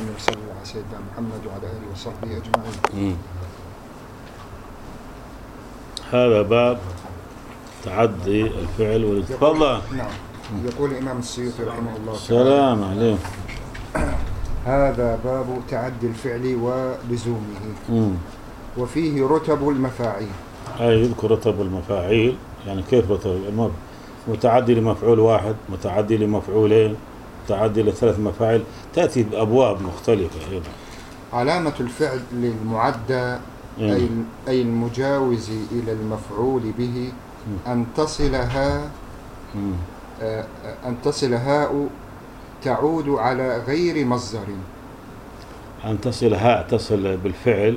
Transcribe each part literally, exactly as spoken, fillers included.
وصلى الله على سيدنا محمد وعلى آله وصحبه أجمعين. مم. هذا باب تعدي الفعل والتفضل. نعم. يقول الإمام السيوطي رحمه الله السلام عليكم. هذا باب تعدي الفعل ولزومه. مم. وفيه رتب المفاعيل. أي يذكر رتب المفاعيل، يعني كيف رتب المفعول؟ متعدي لمفعول واحد، متعدي لمفعولين، متعدي لثلاث مفاعل، تأتي بأبواب مختلفة أيضا. علامة الفعل المعدى أي أي المجاوز إلى المفعول به أن تصل ها أن تصل هاء تعود على غير مصدر. أن تصل هاء تصل بالفعل،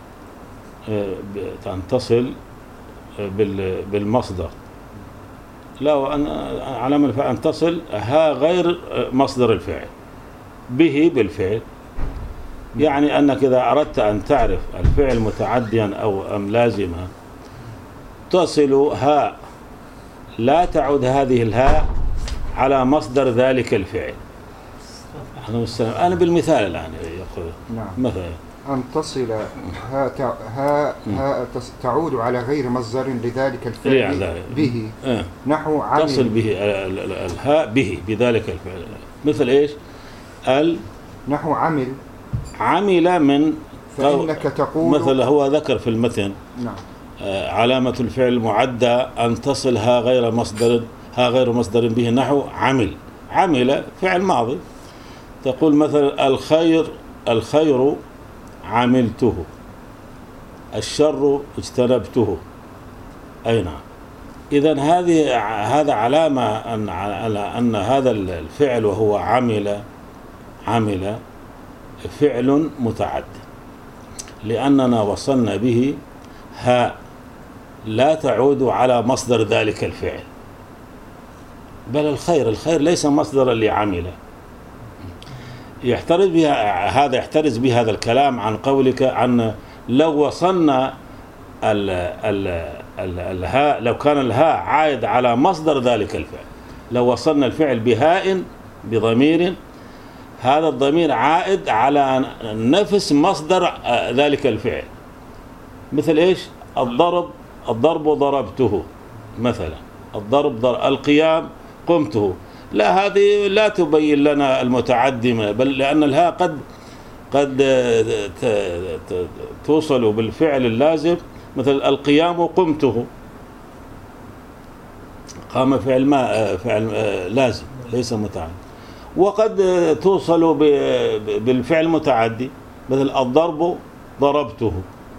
أن تصل بالمصدر. لا، وأن علامة الفعل أن تصل ها غير مصدر الفعل به بالفعل. يعني أنك إذا أردت أن تعرف الفعل متعديا أو أم لازما تصل هاء لا تعود هذه الهاء على مصدر ذلك الفعل. أنا بالمثال الآن يقول نعم. مثلا أن تصل ها ها ها تعود على غير مصدر لذلك الفعل به. أه. نحو عمل. تصل به الهاء به بذلك الفعل. مثل إيش؟ ال نحو عمل. عمل من. فإنك تقول. مثل هو ذكر في المتن. نعم. علامة الفعل معدى أن تصل ها غير مصدر ها غير مصدر به. نحو عمل. عمل فعل ماضي. تقول مثلا الخير الخير عملته، الشر اجتنبته. أي نعم. إذن هذه هذا علامة أن على أن هذا الفعل وهو عمل عمل فعل متعد، لأننا وصلنا به هاء لا تعود على مصدر ذلك الفعل، بل الخير الخير ليس مصدرا لعمل. يحترز بها هذا يحترز به هذا الكلام عن قولك عن لو وصلنا ال ال ال الهاء، لو كان الهاء عائد على مصدر ذلك الفعل، لو وصلنا الفعل بهاء بضمير، هذا الضمير عائد على نفس مصدر ذلك الفعل. مثل ايش؟ الضرب الضرب ضربته مثلا، الضرب ضرب، القيام قمته. لا، هذه لا تبين لنا المتعدي، بل لأن الهاء قد قد توصل بالفعل اللازم. مثل القيام قمته، قام فعل ما فعل لازم ليس متعدي. وقد توصل بالفعل متعدي، مثل الضرب ضربته.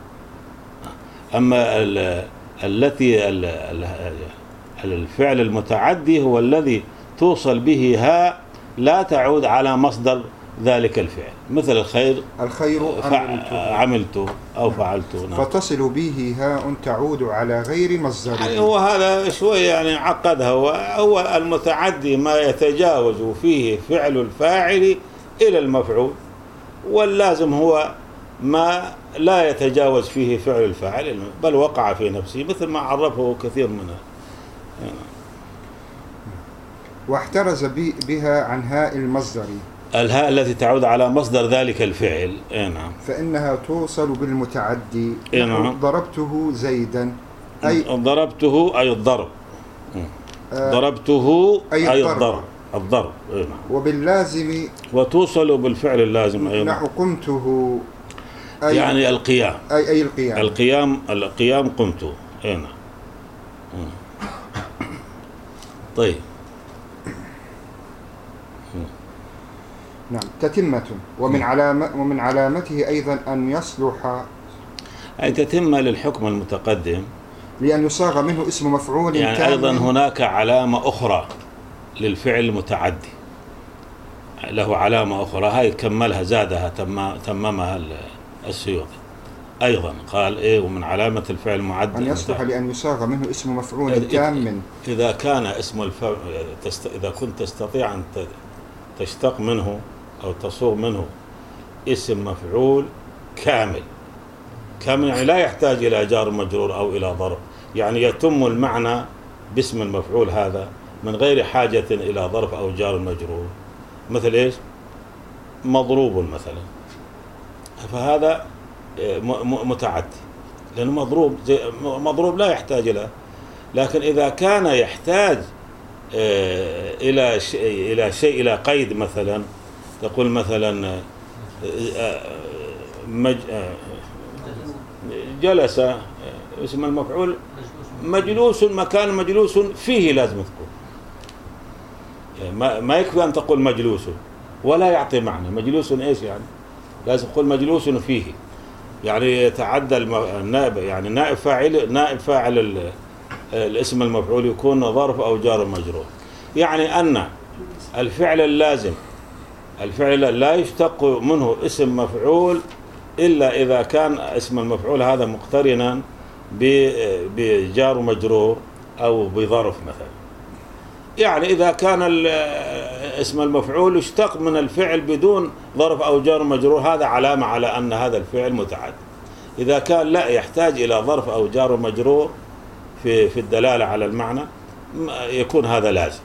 أما التي الفعل المتعدي هو الذي توصل به هاء لا تعود على مصدر ذلك الفعل. مثل الخير الخير عملته أو فعلته. نعم. فتصل به هاء تعود على غير مصدر. يعني هو هذا شوية يعني عقدها. هو, هو المتعدي ما يتجاوز فيه فعل الفاعل إلى المفعول، واللازم هو ما لا يتجاوز فيه فعل الفاعل بل وقع في نفسه، مثل ما عرفه كثير منها. يعني واحترز بها عن هاء المصدر، الهاء التي تعود على مصدر ذلك الفعل. اي نعم. فإنها توصل بالمتعدي. اي نعم. ضربته زيدا أي ضربته أي الضرب. آه ضربته أي, أي الضرب الضرب. اي نعم. وباللازم وتوصل بالفعل اللازم أيضا. نحو قمته أي يعني القيام. أي أي القيام. القيام القيام قمته. اي نعم. طيب. نعم. تتمة. ومن علامة ومن علامته أيضا أن يصلح، أي تتمة للحكم المتقدم، لأن يصاغ منه اسم مفعول. يعني أيضا هناك علامة أخرى للفعل المتعدي، له علامة أخرى، هاي كملها زادها تممها السيوطي أيضا. قال إيه؟ ومن علامة الفعل المعد أن يصلح لأن يصاغ منه اسم مفعول تام. إذا كان اسم الفعل تست... إذا كنت تستطيع أن تشتق منه أو تصوغ منه اسم مفعول كامل كامل، يعني لا يحتاج إلى جار مجرور أو إلى ظرف، يعني يتم المعنى باسم المفعول هذا من غير حاجة إلى ظرف أو جار مجرور. مثل إيش؟ مضروب مثلا، فهذا متعدي لأنه مضروب، زي مضروب لا يحتاج إلى. لكن إذا كان يحتاج إلى شيء إلى شيء إلى قيد، مثلا تقول مثلا مج... جلس، اسم المفعول مجلوس، مكان مجلوس فيه لازم تقول، ما ما يكفي أن تقول مجلوس ولا يعطي معنى. مجلوس إيش يعني؟ لازم تقول مجلوس فيه، يعني يتعدى النائب، يعني نائب فاعل نائب فاعل الاسم المفعول يكون ظرف أو جار مجرور. يعني أن الفعل اللازم الفعل لا يشتق منه اسم مفعول إلا إذا كان اسم المفعول هذا مقترنا بجار مجرور أو بظرف مثلا. يعني إذا كان اسم المفعول يشتق من الفعل بدون ظرف أو جار مجرور، هذا علامة على أن هذا الفعل متعدي. إذا كان لا يحتاج إلى ظرف أو جار مجرور في في الدلالة على المعنى، يكون هذا لازم.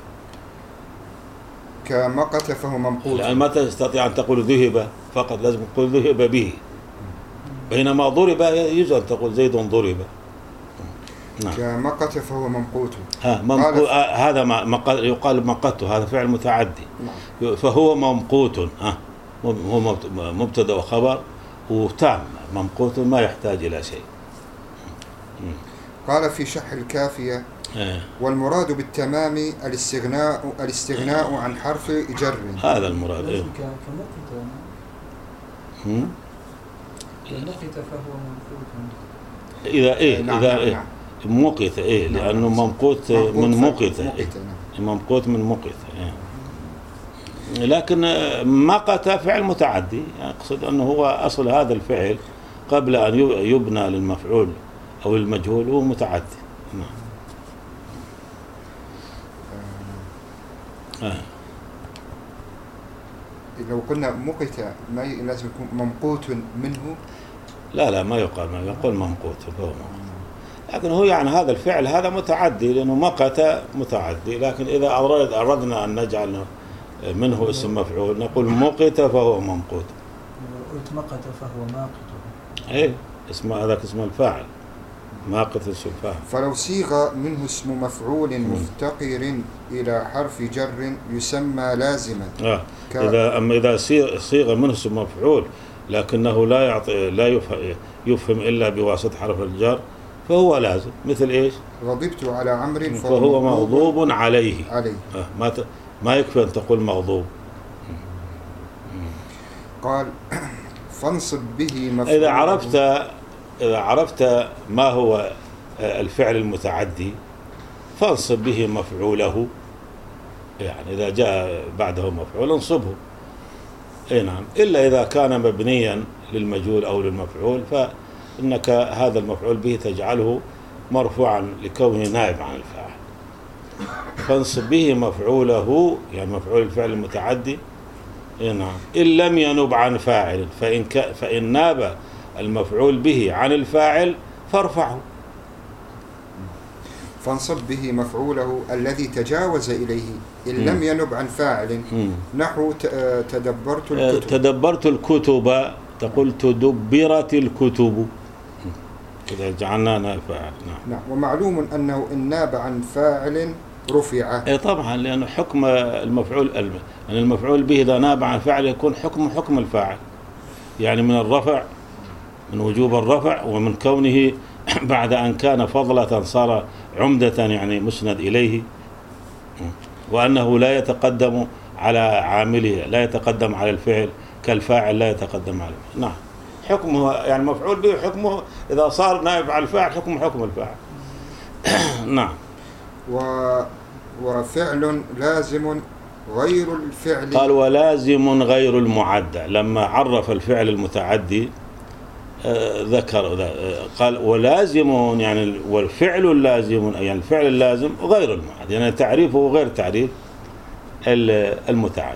كمقت فهو ممقوت. لأن ما تستطيع أن تقول ذهب فقط، لازم تقول ذهب به. بينما ضرب يجوز أن تقول زيد ضرب. نعم. كمقت فهو ممقوت. ها ممقوت، آه هذا ما يقال مقت، هذا فعل متعدي. نعم. فهو ممقوت، ها هو مبتدأ وخبر وتام، ممقوت ما يحتاج إلى شيء. قال في شرح الكافية: إيه. والمراد بالتمام الاستغناء الاستغناء عن حرف جر. هذا المراد. إيه. مقت فهو ممقوت. إذا إيه نعم إذا نعم إيه نعم. مقت إيه نعم. لأنه ممقوت من مقت، إيه. ممقوت من مقت. إيه. لكن مقت فعل متعدي، أقصد أنه هو أصل هذا الفعل قبل أن يبنى للمفعول أو المجهول هو متعدي. نعم. آه. لو قلنا مقت ما لازم يكون ممقوت منه. لا لا ما يقال، ما يقول ممقوت فهو ممقوت. لكن هو يعني هذا الفعل هذا متعدي لأنه مقت متعدي. لكن إذا أردنا أن نجعل منه اسم مفعول نقول مقت فهو ممقوت. قلت مقت فهو ماقت. إيه اسم هذاك اسم الفاعل، ماقت اسم الفاعل. فلو صيغ منه اسم مفعول مفتقر إلى حرف جر يسمى لازما. آه. ك... إذا أما إذا صيغ منه اسم مفعول لكنه لا يعطي لا يفهم, يفهم إلا بواسطة حرف الجر فهو لازم. مثل إيش؟ غضبت على عمرو فهو, فهو مغضوب عليه. عليه. آه. ما ت... ما يكفي أن تقول مغضوب. قال فانصب به مفعول. إذا عرفت إذا عرفت ما هو الفعل المتعدي فانصب به مفعوله. يعني إذا جاء بعده مفعول انصبه. اي نعم، إلا إذا كان مبنيا للمجهول أو للمفعول فإنك هذا المفعول به تجعله مرفوعا لكونه نائب عن الفاعل. فانصب به مفعوله، يعني مفعول الفعل المتعدي. اي نعم، إن لم ينب عن فاعل، فإن ك... فإن ناب المفعول به عن الفاعل فارفعه. فانصب به مفعوله الذي تجاوز إليه إن لم ينب عن فاعل. نحو تدبرت الكتب. تدبرت الكتب تقول تدبرت الكتب إذا جعلنا نائب فاعل. نعم. نعم. ومعلوم أنه إن ناب عن فاعل رفع. اي طبعا، لأنه حكم المفعول يعني المفعول به إذا ناب عن فاعل يكون حكم حكم الفاعل، يعني من الرفع، من وجوب الرفع، ومن كونه بعد أن كان فضلة صار عمدة يعني مسند إليه، وأنه لا يتقدم على عامله، لا يتقدم على الفعل كالفاعل لا يتقدم على الفعل. نعم، حكمه يعني مفعول به حكمه إذا صار نائب على الفاعل حكم حكم الفاعل. نعم. و وفعل لازم غير الفعل. قال ولازم غير المعدى. لما عرف الفعل المتعدي آه ذكر آه قال ولازم، يعني والفعل اللازم، يعني الفعل اللازم غير المعدى، يعني تعريفه غير تعريف المتعدي.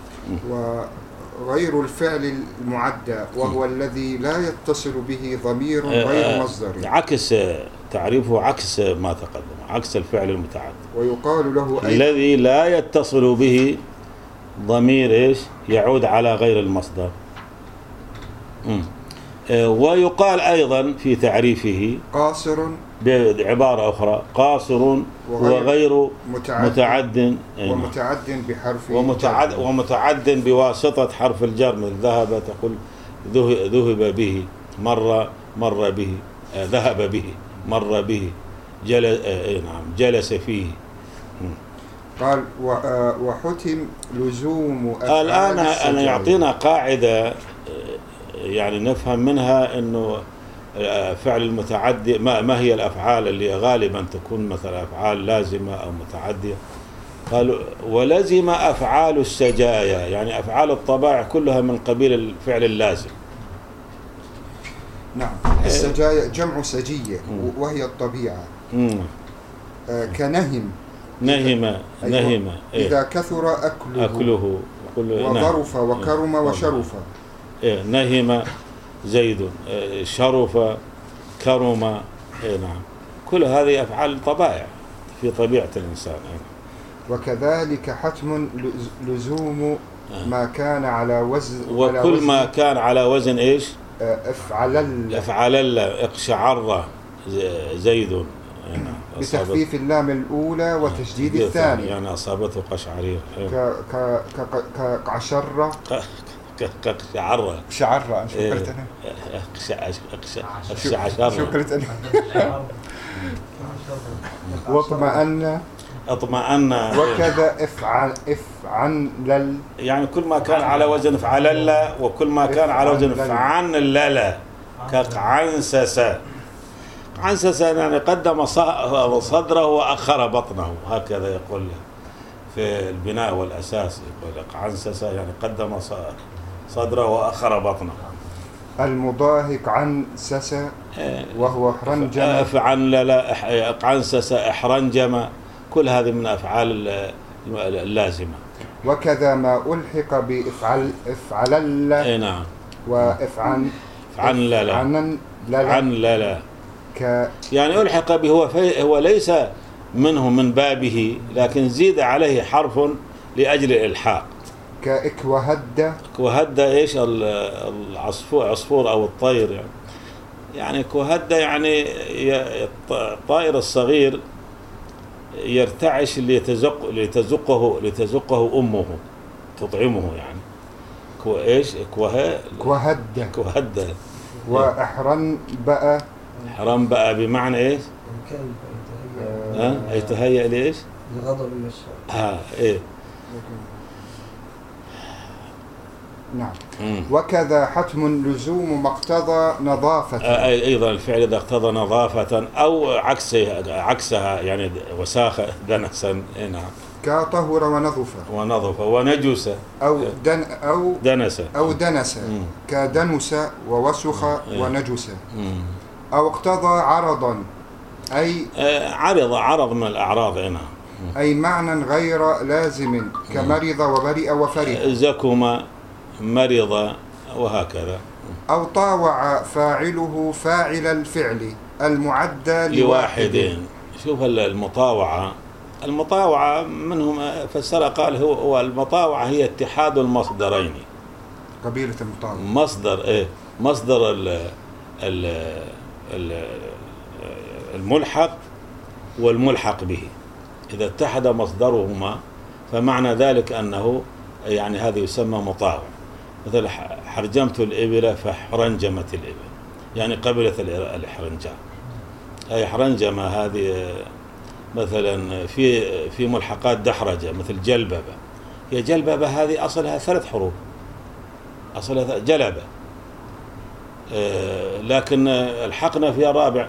وغير الفعل المعدى وهو م. الذي لا يتصل به ضمير غير آه مصدر. عكس تعريفه عكس ما تقدم، عكس الفعل المتعدي. ويقال له الذي لا يتصل به ضمير إيش يعود على غير المصدر. مم. آه، ويقال أيضا في تعريفه قاصر بعبارة أخرى قاصر وغير متعد, متعد ومتعد بحرف ومتعد, جر. ومتعد بواسطة حرف الجر، مثل ذهب تقول ذهب به، مر مر به، آه، ذهب به، مر به، جلس آه نعم جلس فيه. قال وحتم لزوم أفعال الآن أنا يعطينا قاعدة يعني نفهم منها أنه فعل المتعدي ما, ما هي الأفعال اللي غالبا تكون مثلا أفعال لازمة أو متعدية. قال ولزم أفعال السجايا، يعني أفعال الطبائع كلها من قبيل الفعل اللازم. نعم. السجايا جمع سجية وهي الطبيعة. آه كنهم نهم نهم إيه؟ إذا كثر أكله, أكله وظرف وكرم وشرف. إيه نهم زيد، شرف، كرم. إيه نعم، كل هذه أفعال طبائع في طبيعة الإنسان. إيه. وكذلك حتم لزوم ما كان على وزن، وكل على وزن ما كان على وزن إيش افعلل افعلل اقشعر زيد، بتخفيف اللام الأولى وتشديد الثانية، يعني أصابته قشعرير كقشرة كقشعرة شعرة. شو قلت أنا؟ شو قلت أنا؟ واطمأن اطمأن وكذا افعل افعنلل، يعني كل ما كان على وزن فعلل وكل ما كان على وزن فعنلل. كعنسس، عنسس يعني قدم صدره وأخر بطنه، هكذا يقول في البناء والأساس، يقول لك عنسس يعني قدم صدره وأخر بطنه. المضاهك عنسس وهو احرنجم، افعنلل عنسس احرنجم، كل هذه من أفعال اللازمة. وكذا ما ألحق بإفعل افعلل اي نعم وافعن افعنلل عنلل ك يعني ألحق به، هو هو ليس منه من بابه، لكن زيد عليه حرف لأجل الإلحاق. كإكوهد، كوهد ايش العصفور عصفور أو الطير يعني. يعني كوهد يعني الطائر الصغير يرتعش ليتزق لتزقه لتزقه أمه تطعمه، يعني كو ايش كوه كوهد كوهد. وأحرن بقى، حرام بقى بمعنى ايش؟ ها آه. يتهيأ ليش؟ الغضب والشر. ها ايه نعم. مم. وكذا حتم لزوم ما اقتضى نظافة، آه ايضا الفعل اذا اقتضى نظافة او عكسها عكسها يعني وساخة دنسا. نعم. كطهر ونظف ونظف ونجس او دن او دنس او دنس كدنس ووسخ ونجس. مم. او اقتضى عرضا اي آه عرض عرض من الاعراض هنا، اي معنى غير لازم كمرض وبرئ وفرح. زكم مرض وهكذا. أو طاوع فاعله فاعل الفعل المعدى لواحد. شوف المطاوعة، المطاوعة منهم فسر قال هو, هو المطاوعة هي اتحاد المصدرين. قبيلة المطاوعة مصدر ايه مصدر ال ال الملحق والملحق به، إذا اتحد مصدرهما فمعنى ذلك أنه يعني هذا يسمى مطاوع. مثل حرجمت الإبل فحرنجمت الإبل، يعني قبلت الحرنجام. هي حرنجمة هذه مثلا في في ملحقات دحرجة مثل جلببة. هي جلببة هذه أصلها ثلاث حروف، أصلها جلبة، لكن الحقنا فيها رابع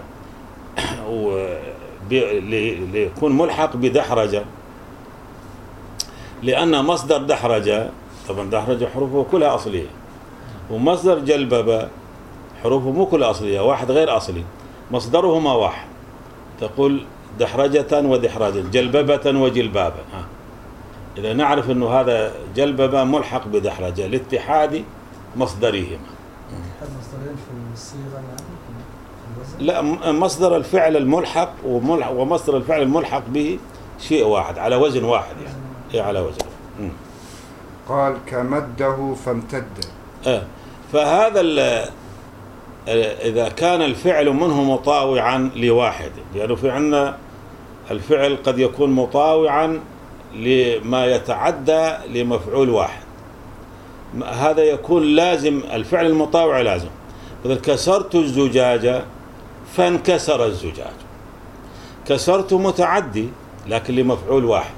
ليكون ملحق بدحرجة، لأن مصدر دحرجة طبعا دحرجة حروفه كلها أصلية، ومصدر جلببة حروفه مو كلها أصلية، واحد غير أصلي، مصدرهما واحد. تقول دحرجة ودحرجة، جلببة وجلبابة. ها. إذا نعرف أنه هذا جلببة ملحق بدحرجة لاتحاد مصدرهما. مصدرين في الصيغة لا، مصدر الفعل الملحق ومصدر الفعل الملحق به شيء واحد على وزن واحد، يعني إيه على وزن. م. قال كمده فامتد. آه. فهذا إذا كان الفعل منه مطاوعا لواحد، لأنه في عندنا الفعل قد يكون مطاوعا لما يتعدى لمفعول واحد، هذا يكون لازم، الفعل المطاوع لازم. مثل كسرت الزجاجة فانكسر الزجاج، كسرت متعدي لكن لمفعول واحد،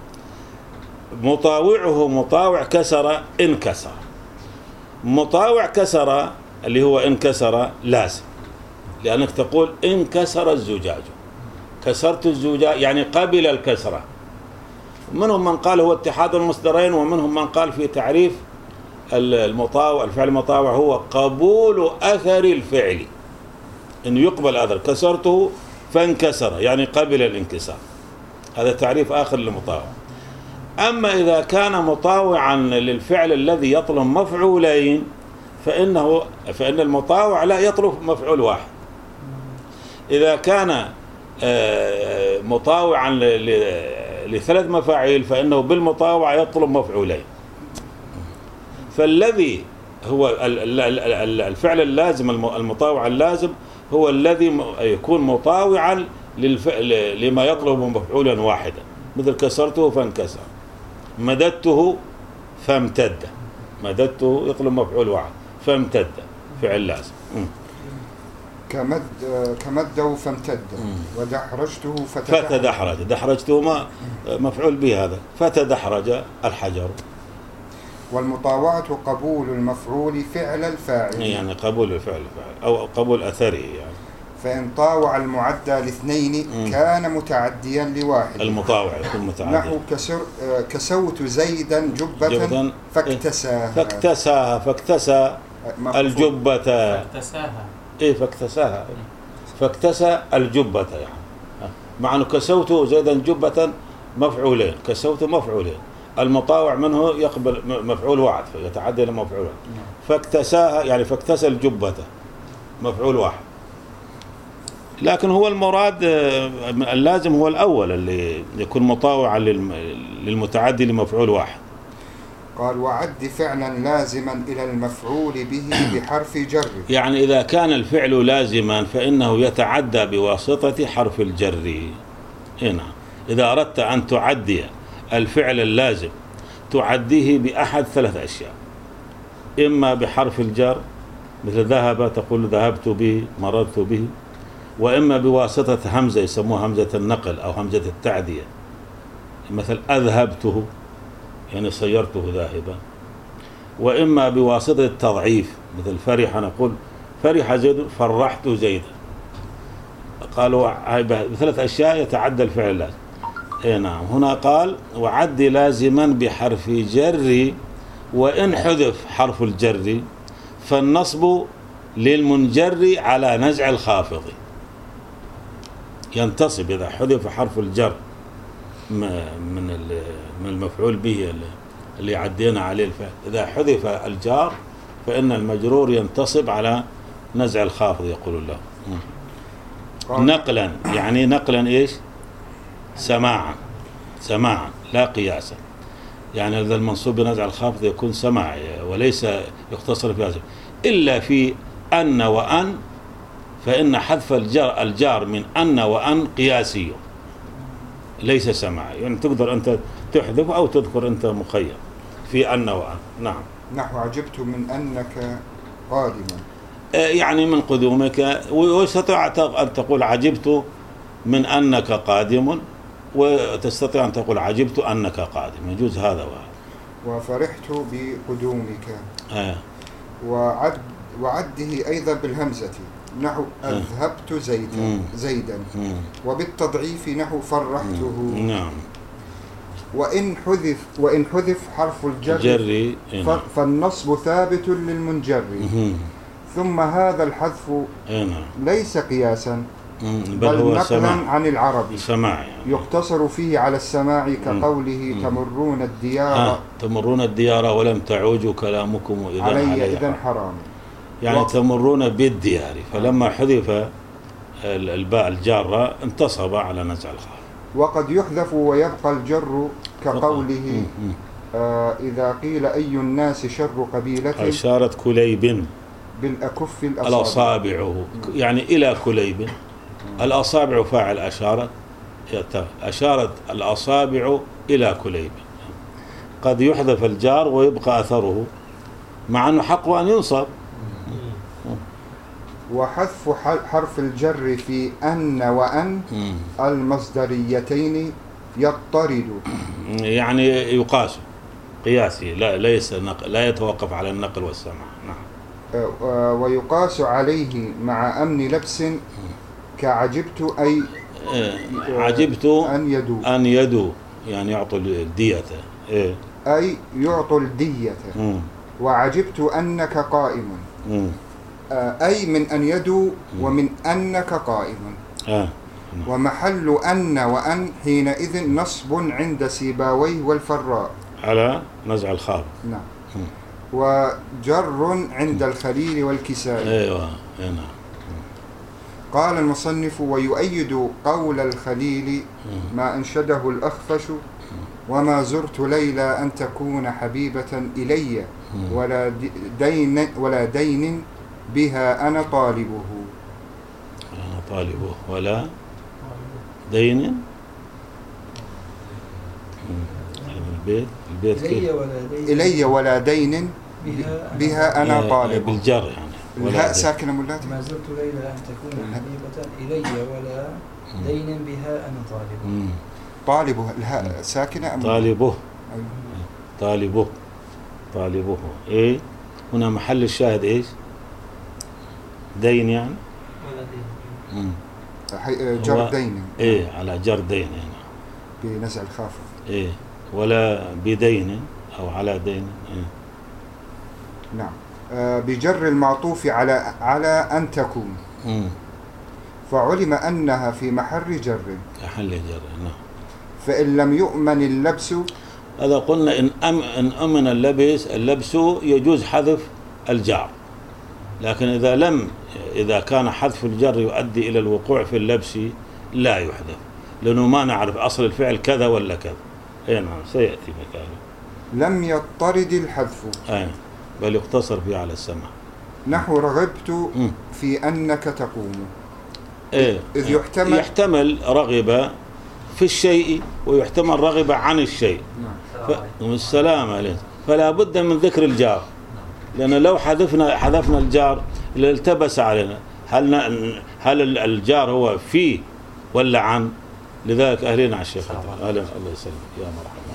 مطاوعه مطاوع كسر انكسر، مطاوع كسر اللي هو انكسر لازم، لأنك تقول انكسر الزجاج، كسرت الزجاج يعني قبل الكسرة. منهم من قال هو اتحاد المصدرين، ومنهم من قال في تعريف المطاوع، الفعل المطاوع هو قبول أثر الفعل، إنه يقبل أثر، كسرته فانكسر يعني قبل الانكسار، هذا تعريف آخر للمطاوع. أما إذا كان مطاوعا للفعل الذي يطلب مفعولين فإنه فإن المطاوع لا يطلب مفعول واحد. إذا كان مطاوعا لثلاث مفاعيل فإنه بالمطاوع يطلب مفعولين. فالذي هو الفعل اللازم المطاوع اللازم هو الذي يكون مطاوعا لما يطلب مفعولا واحدا، مثل كسرته فانكسر، مددته فامتد، مددته يطلب مفعول واحد فامتد، فعل لازم. كمد كمده فامتد، ودحرجته فتدحرج، فتدحرج، دحرجته ما مفعول به هذا، فتدحرج الحجر. والمطاوعة قبول المفعول فعل الفاعل، يعني قبول الفعل الفاعل أو قبول أثره يعني. فإن طاوع المعدى لاثنين كان متعديا لواحد. المطاوع يكون متعديا. نحو كسر كسوت زيدا جبة, جبة فاكتساها، فاكتساها فاكتسى الجبة، فاكتساها إيه فاكتساها فاكتسى الجبة، يعني مع أنه كسوت زيدا جبة مفعولين، كسوت مفعولين، المطاوع منه يقبل مفعول واحد فيتعدى لمفعول واحد، فاكتساها يعني فاكتسى الجبة مفعول واحد. لكن هو المراد اللازم هو الأول اللي يكون مطاوعا للمتعدي لمفعول واحد. قال وعد فعلا لازما إلى المفعول به بحرف جر، يعني إذا كان الفعل لازما فإنه يتعدى بواسطة حرف الجر. هنا إذا أردت أن تعدي الفعل اللازم تعديه بأحد ثلاث أشياء، إما بحرف الجر مثل ذهب تقول ذهبت به مررت به، وإما بواسطة همزة يسموها همزة النقل أو همزة التعدية، مثل أذهبته يعني صيرته ذاهبا، وإما بواسطة التضعيف مثل فرح نقول فرح زيد فرحت زيدا. قالوا بثلاث أشياء يتعدى الفعل اللازم. إيه نعم، هنا قال وعد لازما بحرف جر، وإن حذف حرف الجر فالنصب للمنجر على نزع الخافض، ينتصب إذا حذف حرف الجر من من المفعول به اللي عدينا عليه الفعل، إذا حذف الجار فإن المجرور ينتصب على نزع الخافض يقول له نقلا، يعني نقلا إيش؟ سماعا، سماعا لا قياسا، يعني إذا المنصوب بنزع الخافض يكون سماعي وليس يقتصر في هذا، إلا في أن وأن، فإن حذف الجار الجار من أن وأن قياسي ليس سماعي، يعني تقدر أنت تحذف أو تذكر أنت مخير في أن وأن. نعم. نحو عجبت من أنك قادما، يعني من قدومك، وتستطيع أن تقول عجبت من أنك قادم، وتستطيع أن تقول عجبت أنك قادم، يجوز هذا وهذا. وفرحت بقدومك. آه. وعد وعده أيضا بالهمزة نحو أذهبت زيدا زيدا، وبالتضعيف نحو فرحته. نعم. وإن حذف وإن حذف حرف الجر جري فالنصب ثابت للمنجر، ثم هذا الحذف ليس قياسا بل نقلا عن العرب سماع، يعني يقتصر فيه على السماع كقوله تمرون الديار آه. تمرون الديار ولم تعوجوا كلامكم إذا علي إذن حرام، يعني و... تمرون بالديار، فلما حذف الباء الجارة انتصب على نزع الخاف. وقد يحذف ويبقى الجر كقوله آه إذا قيل أي الناس شر قبيلة أشارة كليب بالأكف الأصابع. الأصابع يعني إلى كليب. الأصابع فاعل أشارت، أشارت الأصابع إلى كليب. قد يحذف الجار ويبقى أثره مع أنه حقه أن ينصب. وحذف حرف الجر في أن وأن المصدريتين يضطرد، يعني يقاس قياسي، لا ليس نقل، لا يتوقف على النقل والسمع. نعم. ويقاس عليه مع أمن لبس كعجبت أي عجبت أن يدو أن يدو يعني يعطوا الدية. إيه؟ أي يعطوا الدية. مم. وعجبت أنك قائم. مم. أي من أن يدو ومن أنك قائم. آه. ومحل أن وأن حينئذ نصب عند سيباويه والفراء على نزع الخاء. نعم. مم. وجر عند الخليل والكسائي. أيوة. نعم. قال المصنف: ويؤيد قول الخليل ما أنشده الأخفش: وما زرت ليلى أن تكون حبيبة إلي ولا دين ولا دين بها أنا طالبه. أنا طالبه ولا دين. البيت البيت إلي ولا دين إلي ولا دين بها أنا طالبه. بالجر يعني. الهاء ساكنة ملاتي. ما زرت ليلى أن تكون حبيبة إلي ولا دين بها أنا طالبه. طالبه الهاء ساكنة أم طالبه؟ أيوه. طالبه طالبه. إيه هنا محل الشاهد إيش؟ دين يعني؟ ولا دين. جر دين. إيه على جر دين يعني. بنزع الخافض. إيه ولا بدين أو على دين. إيه. نعم. بجر المعطوف على على أن تكون. مم. فعلم أنها في محل جر. محل جر. نعم. فإن لم يؤمن اللبس، هذا قلنا إن أم إن أمن اللبس اللبس يجوز حذف الجار، لكن إذا لم إذا كان حذف الجر يؤدي إلى الوقوع في اللبس لا يحذف، لأنه ما نعرف أصل الفعل كذا ولا كذا. أي نعم سيأتي مثاله. لم يضطرد الحذف. أي بل يقتصر فيه على السمع. نحو رغبت في أنك تقوم. إيه إذ يحتمل يحتمل رغبة في الشيء ويحتمل رغبة عن الشيء. نعم. السلام عليكم. فلا بد من ذكر الجار، لأن لو حذفنا حذفنا الجار التبس علينا هل هل الجار هو في ولا عن. لذلك أهلين على الشيخ. أهلا الله يسلمك يا مرحبا.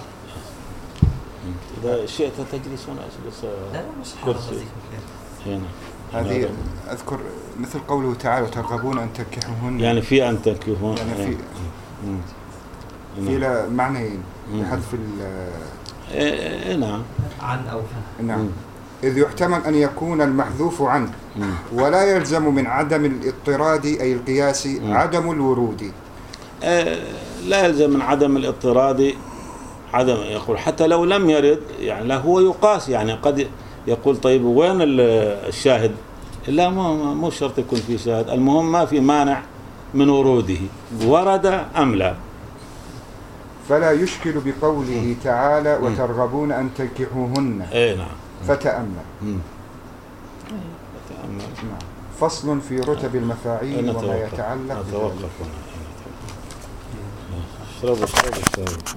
إذا شئت تجلس هنا أجلس كرسي هنا. هذه أذكر مثل قوله تعالى: وترغبون أن تنكحوهن، يعني في أن تنكحوهن يعني في في لا معنيين بحذف ال إيه نعم عن أو في. نعم. إذ يحتمل أن يكون المحذوف عنه ولا يلزم من عدم الاضطراد أي القياس عدم الورود. آه لا يلزم من عدم الاضطراد عدم، يقول حتى لو لم يرد يعني لا هو يقاس، يعني قد يقول طيب وين الشاهد؟ لا مو مو شرط يكون في شاهد، المهم ما في مانع من وروده، ورد أم لا. فلا يشكل بقوله تعالى: وترغبون أن تنكحوهن. اي نعم. فتأمل. فتأمل. نعم. فصل في رتب المفاعيل وما يتعلق. نتوقف هنا. اشربوا اشربوا